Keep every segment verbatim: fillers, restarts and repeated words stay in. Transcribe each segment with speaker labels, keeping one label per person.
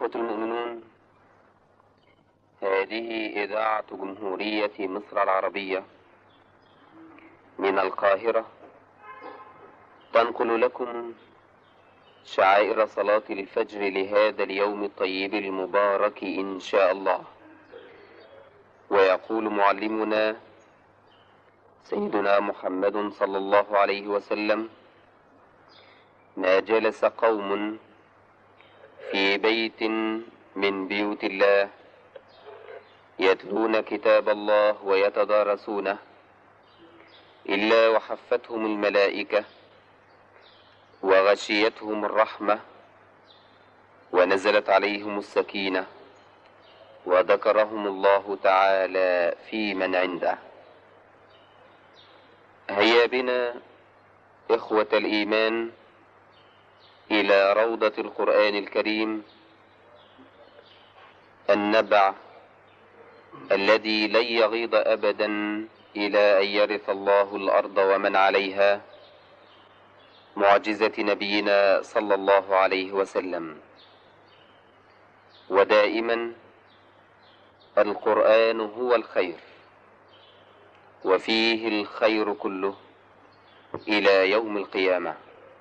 Speaker 1: الإخوة المؤمنون، هذه إذاعة جمهورية مصر العربية من القاهرة، تنقل لكم شعائر صلاة الفجر لهذا اليوم الطيب المبارك إن شاء الله. ويقول معلمنا سيدنا محمد صلى الله عليه وسلم: ما جلس قوم في بيت من بيوت الله يتلون كتاب الله ويتدارسونه إلا وحفتهم الملائكة وغشيتهم الرحمة ونزلت عليهم السكينة وذكرهم الله تعالى في من عنده. هيا بنا إخوة الإيمان إلى روضة القرآن الكريم، النبع الذي لن يغيض أبدا إلى أن يرث الله الأرض ومن عليها، معجزة نبينا صلى الله عليه وسلم. ودائما القرآن هو الخير، وفيه الخير كله إلى يوم القيامة.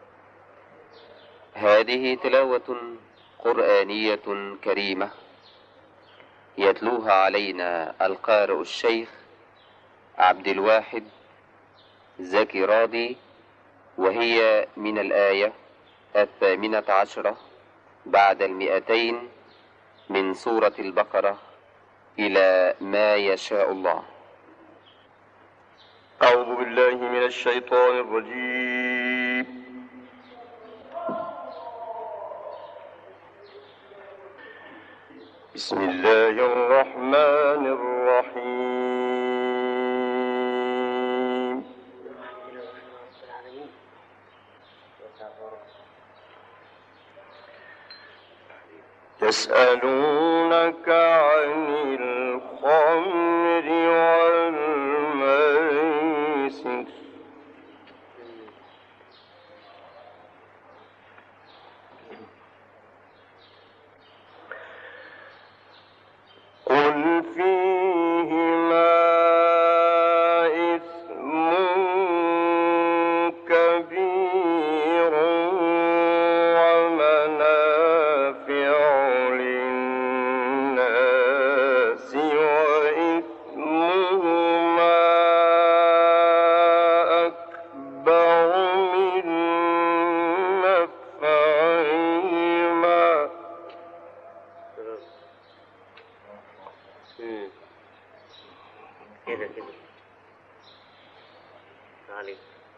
Speaker 1: هذه تلاوة قرآنية كريمة يتلوها علينا القارئ الشيخ عبد الواحد زكي راضي، وهي من الآية الثامنة عشرة بعد المئتين من سورة البقرة إلى ما يشاء الله.
Speaker 2: أعوذ بالله من الشيطان الرجيم. بسم الله الرحمن الرحيم. يسألونك عن الخمر والميسر قل فيهما إثم كبير ومنافع للناس وإثمهما أكبر من نفعهما كده كده عليك.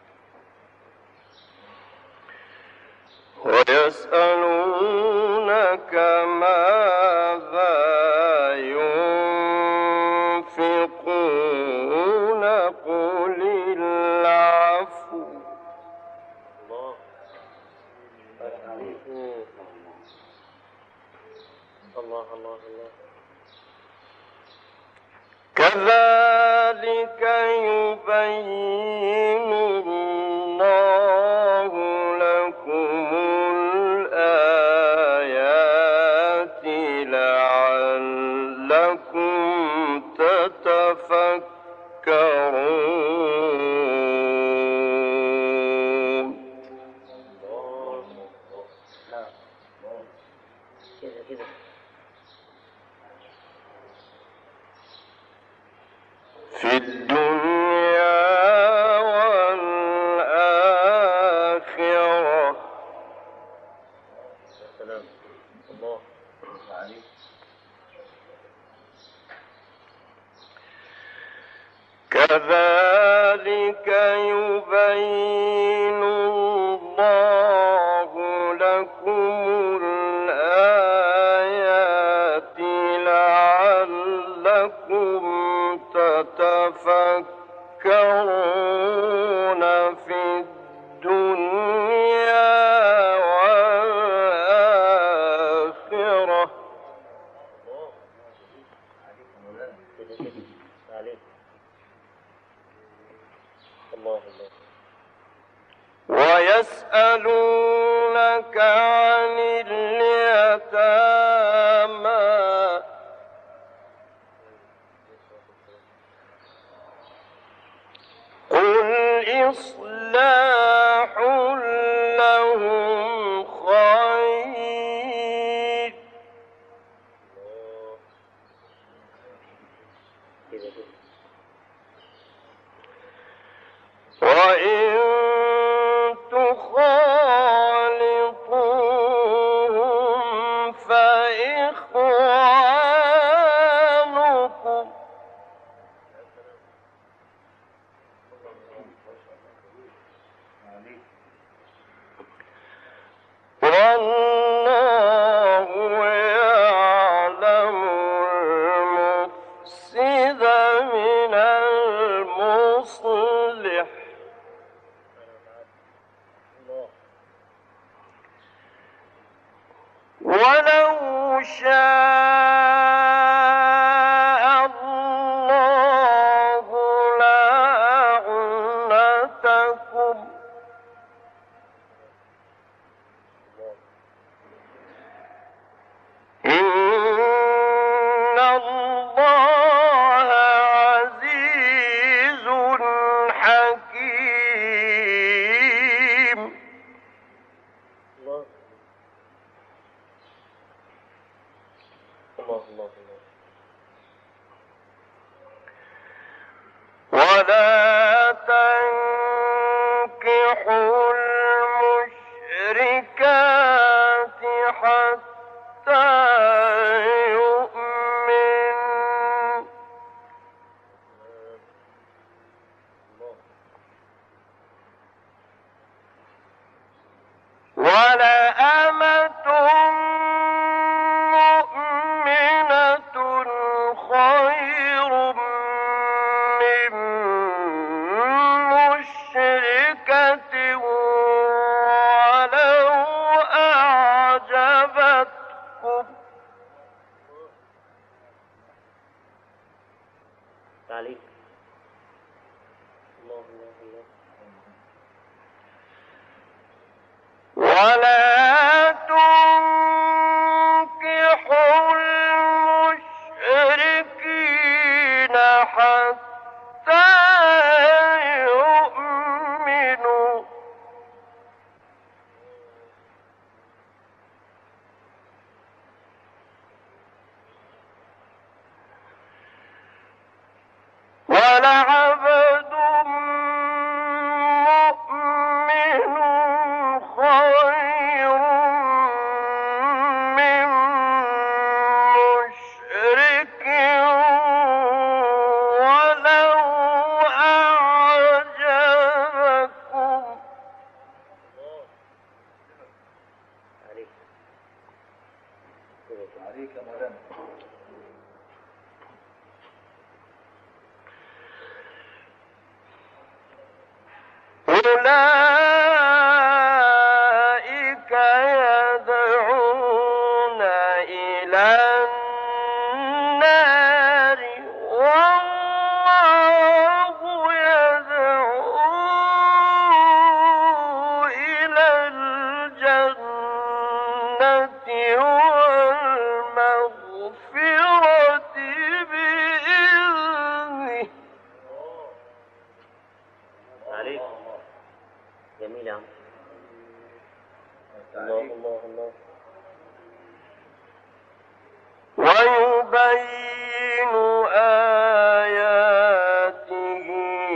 Speaker 2: ويسألونك ماذا ينفقون قل العفو. الله الله الله الله. كذلك يبين الله لكم الآيات لعلكم تتفكرون. كده كده في الدنيا والآخرة. السلام الله عليك. كذلك يبين الله لكم الآيات لعلكم تتفكرون في الدنيا والآخرة. ويسألونك عن اليتامى إصلاح لهم خير وإن تخالطوهم فإخوانكم والله يعلم المفسد من المصلح ولو شاء الله لأعنتكم إن الله عزيز حكيم
Speaker 3: الله الله الله الله
Speaker 2: ولا تنكحوا المشركات حتى يؤمن ولأمة مؤمنة خير من مشركة ولو أعجبتكم
Speaker 3: تعليق الله الله الله
Speaker 2: ولا تنكحوا المشركين حتى يؤمنوا ولعبد مؤمن خير من مشرك ولو أعجبكم
Speaker 3: عليك
Speaker 4: عليك يا مولانا.
Speaker 2: أولئك يدعون إلى النار والله يدعو إلى الجنة والمغفرة بإذنه
Speaker 3: عليك جميل يا عم الله الله الله
Speaker 2: ويبين آياته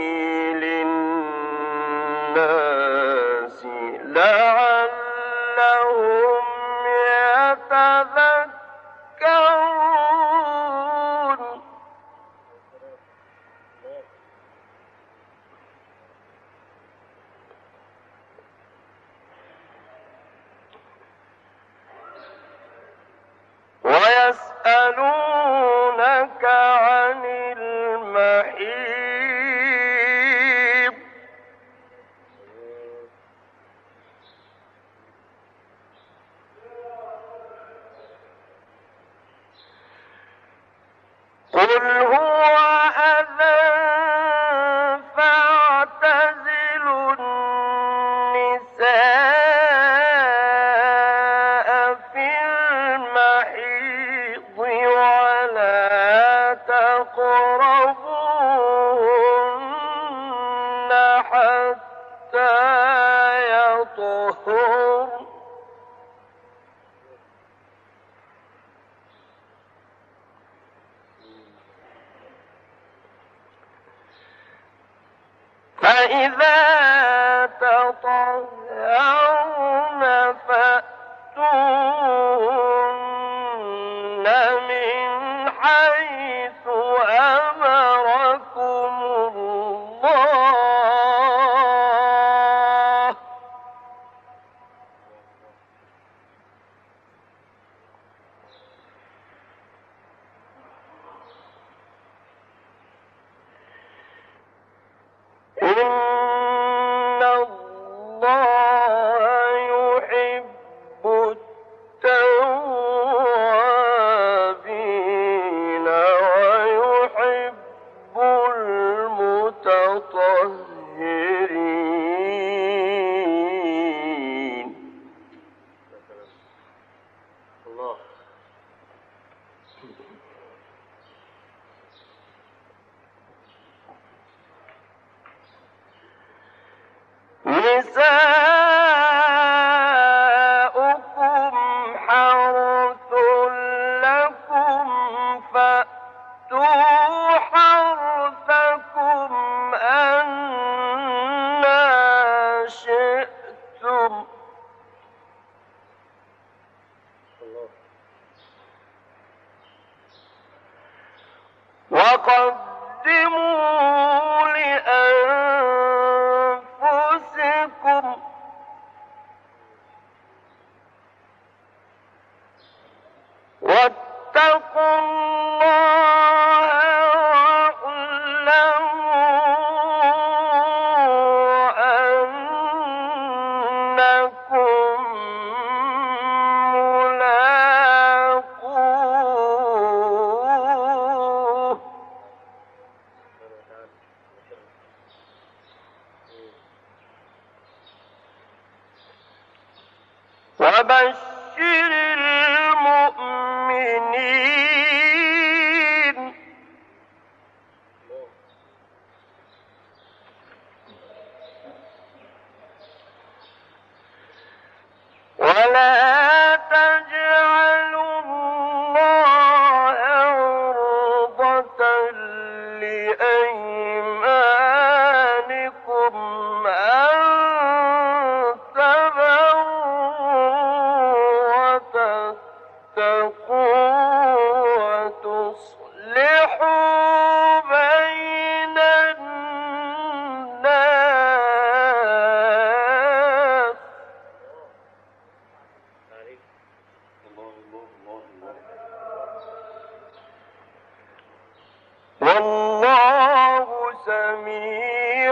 Speaker 2: للناس لعلهم يتذكرون ويسألونك عن المحيط قل هو أذى فاعتزلوا النساء في المحيض ولا تقربوهن حتى أشهر فإذا تطهرن فأتوهن من حيث أمركم الله إن الله يحب التوابين ويحب المتطهرين.
Speaker 3: الله.
Speaker 2: نساؤكم حرث لكم فأتوا حرثكم أنى شئتم
Speaker 3: الله.
Speaker 2: وقدموا لأنفسكم واتقوا الله واعلموا أنكم ملاقوه وبشر المؤمنين. ولا تجعلوا الله عرضة لأيمانكم أن وتصلحوا بين الناس والله سميع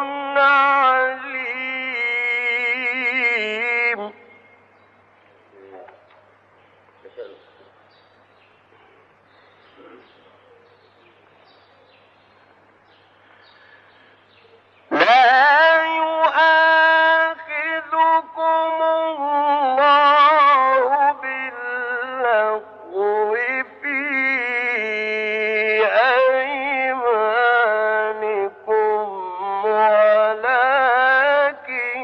Speaker 2: عليم. لا يؤاخذكم الله باللغو في أيمانكم ولكن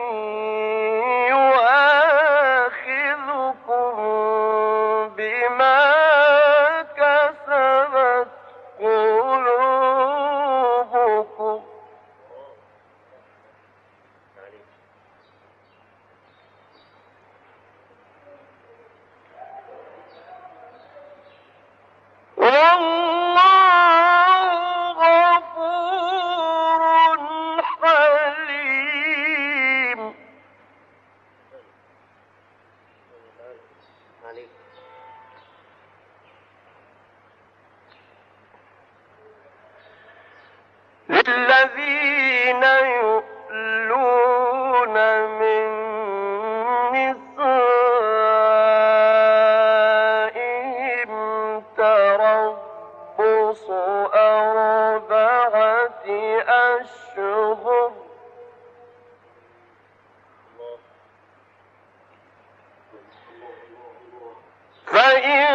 Speaker 2: يؤاخذكم بما كسبت قلوبكم والله غفور حليم.
Speaker 3: عليك.
Speaker 2: للذين يؤلون من نسائهم تربص أربعة أشهر فإن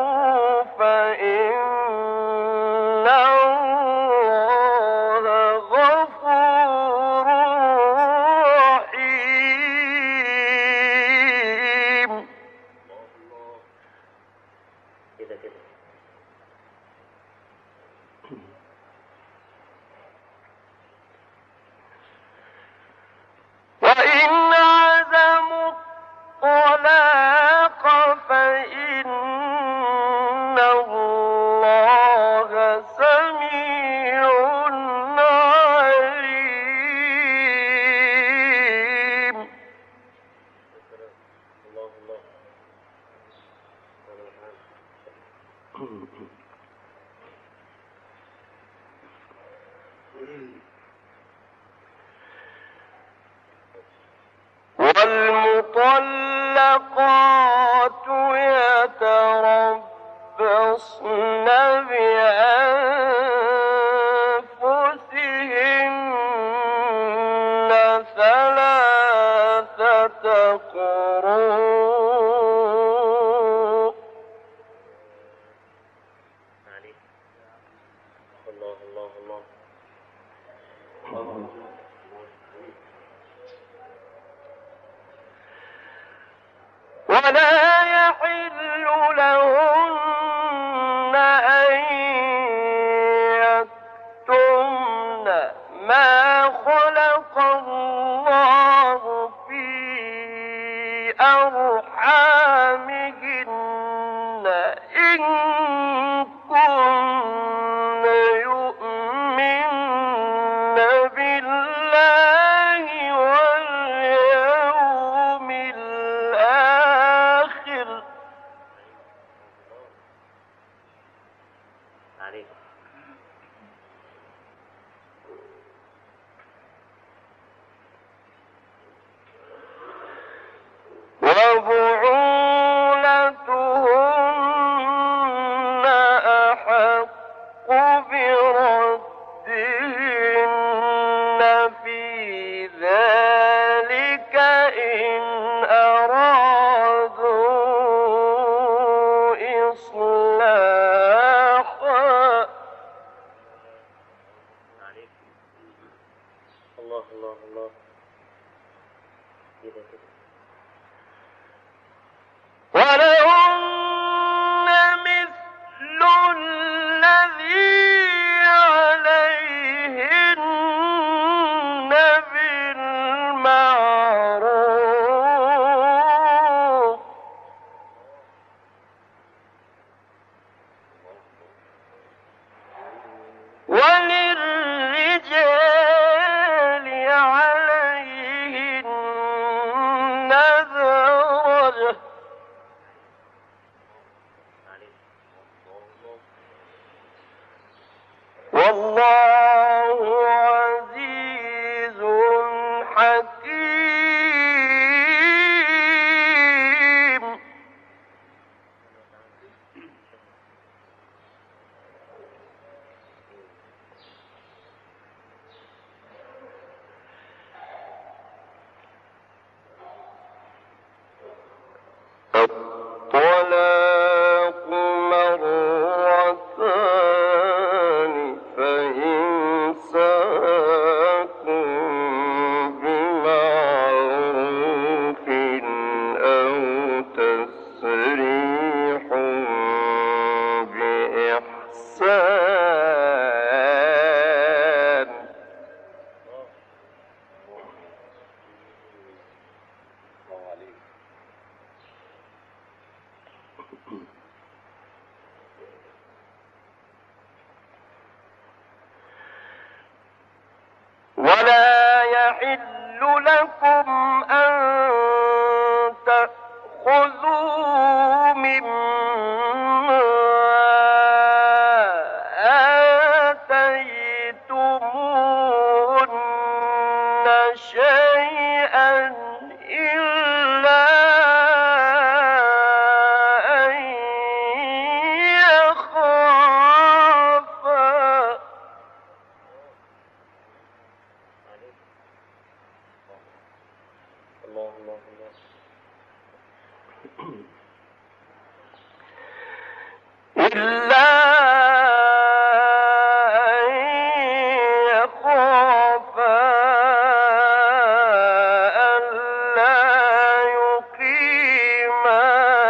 Speaker 2: فاءوا فإن الله والمطلقات يتربصن بأنفسهن ثلاثة قروء.
Speaker 3: الله الله الله.
Speaker 2: ولا يحل لهن أن يكتمن ما خلق الله في أرحامهن إن كن يؤمن بالله واليوم الآخر.
Speaker 3: عليكم.
Speaker 2: وبعولتهن أحق بردهن في ذلك إن أرادوا إصلاحا.
Speaker 3: الله الله الله. كده كده.
Speaker 2: ولهن مثل الذي عليهن بالمعروف وللرجال عليهن درجة. والله عزيز حكيم. الطلاق مرتان فإمساك بمعروف أو تسريح بإحسان. ولا يحل لكم أن تأخذوا مما آتيتموهن شيئا إلا أن يخافا.
Speaker 3: الله الله الله.
Speaker 2: إلا أن يخافا ألا يقيما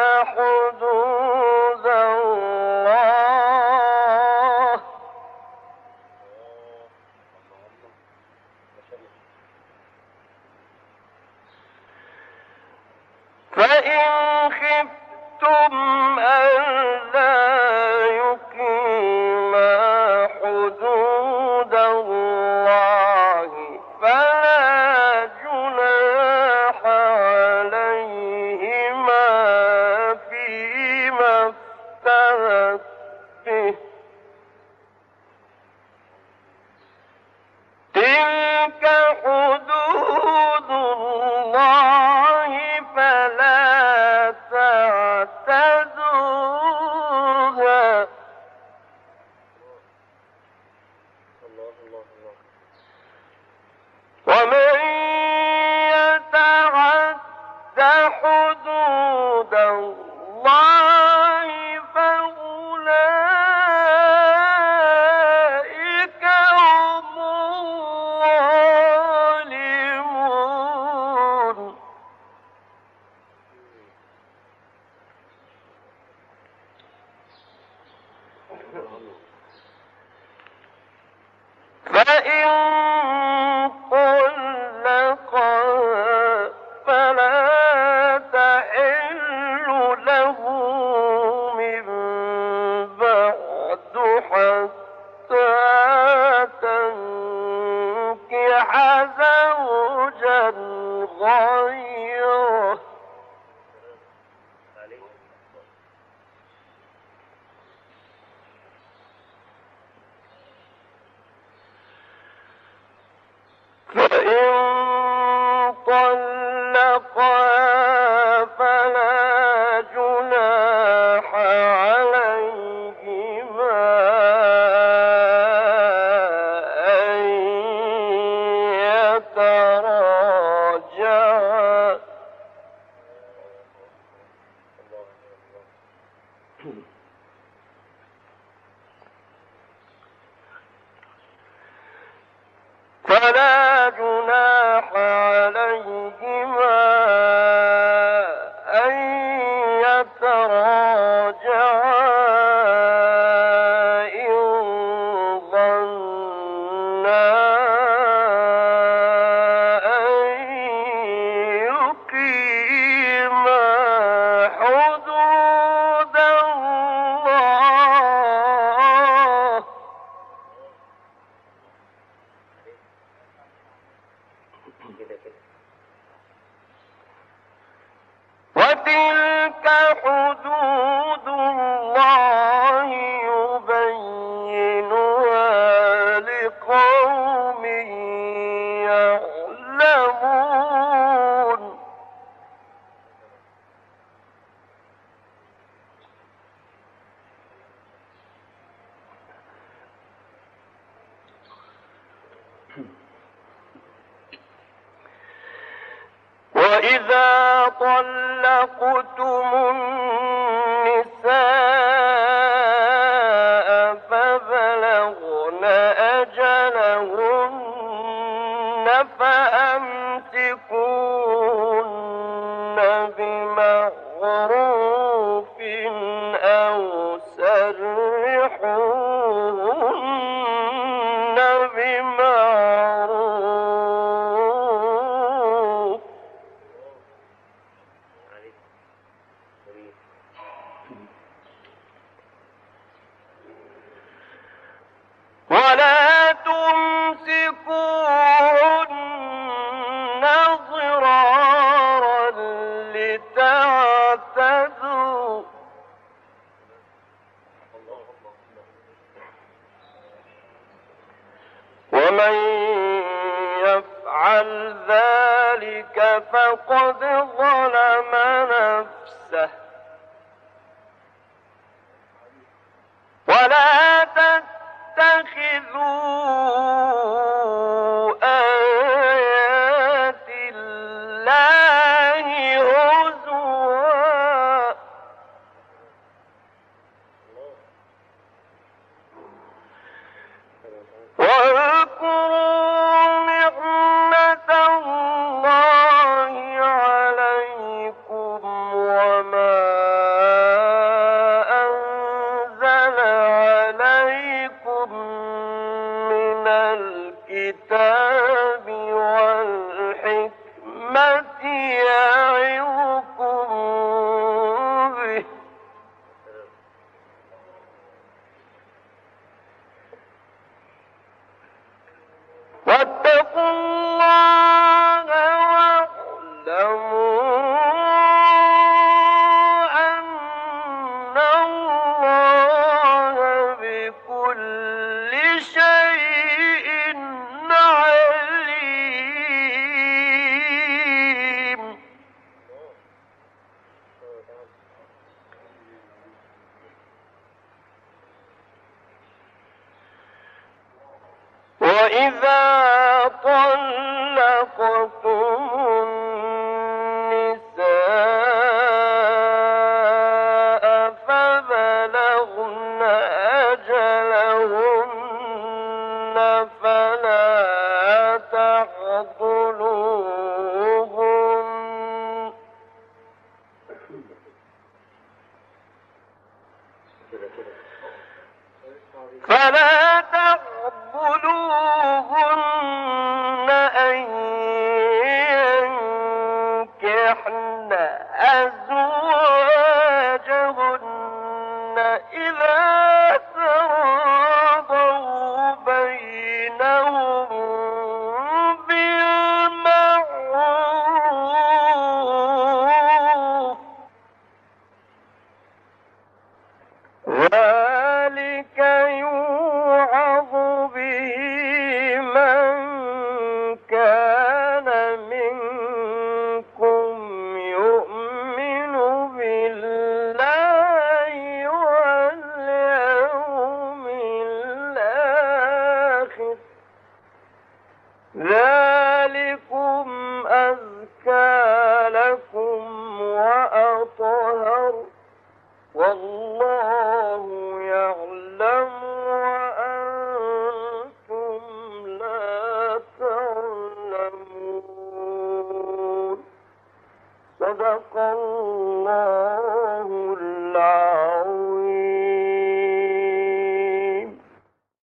Speaker 2: حدود الله فإن خفتم ألا يقيما حدود الله فلا جناح عليهما فيما افتدت به. تلك حدود الله اتقى فلا جناح عليهما أن يتراجعا. فلا جناح عليهما أن يتراجعا إن ظنا أن يقيما حدود الله. وتلك حدود الله يبينها لقوم يعلمون. وإذا طلقتم النساء فبلغن أجلهن فأمسكوهن بمعروف أو سرحوهن بمعروف. ولا تمسكوهن ضرارا لتعتدوا. ومن يفعل ذلك فقد ظلم نفسه. ولا تتخذوا آيات الله هزوا. واذكروا نعمة الله عليكم وما أنزل عليكم من الكتاب والحكمة يعظكم به. واتقوا الله واعلموا أن الله بكل شيء عليم. وإذا طلقتم النساء فبلغن أجلهن فلا تعضلوهن فلا تعضلوهن أن ينكحن أزواجهن إذا تراضوا بينهم بالمعروف. ذلك يوعظ به من كان منكم ذلكم أزكى لكم وأطهر والله يعلم وأنتم لا تعلمون. صدق الله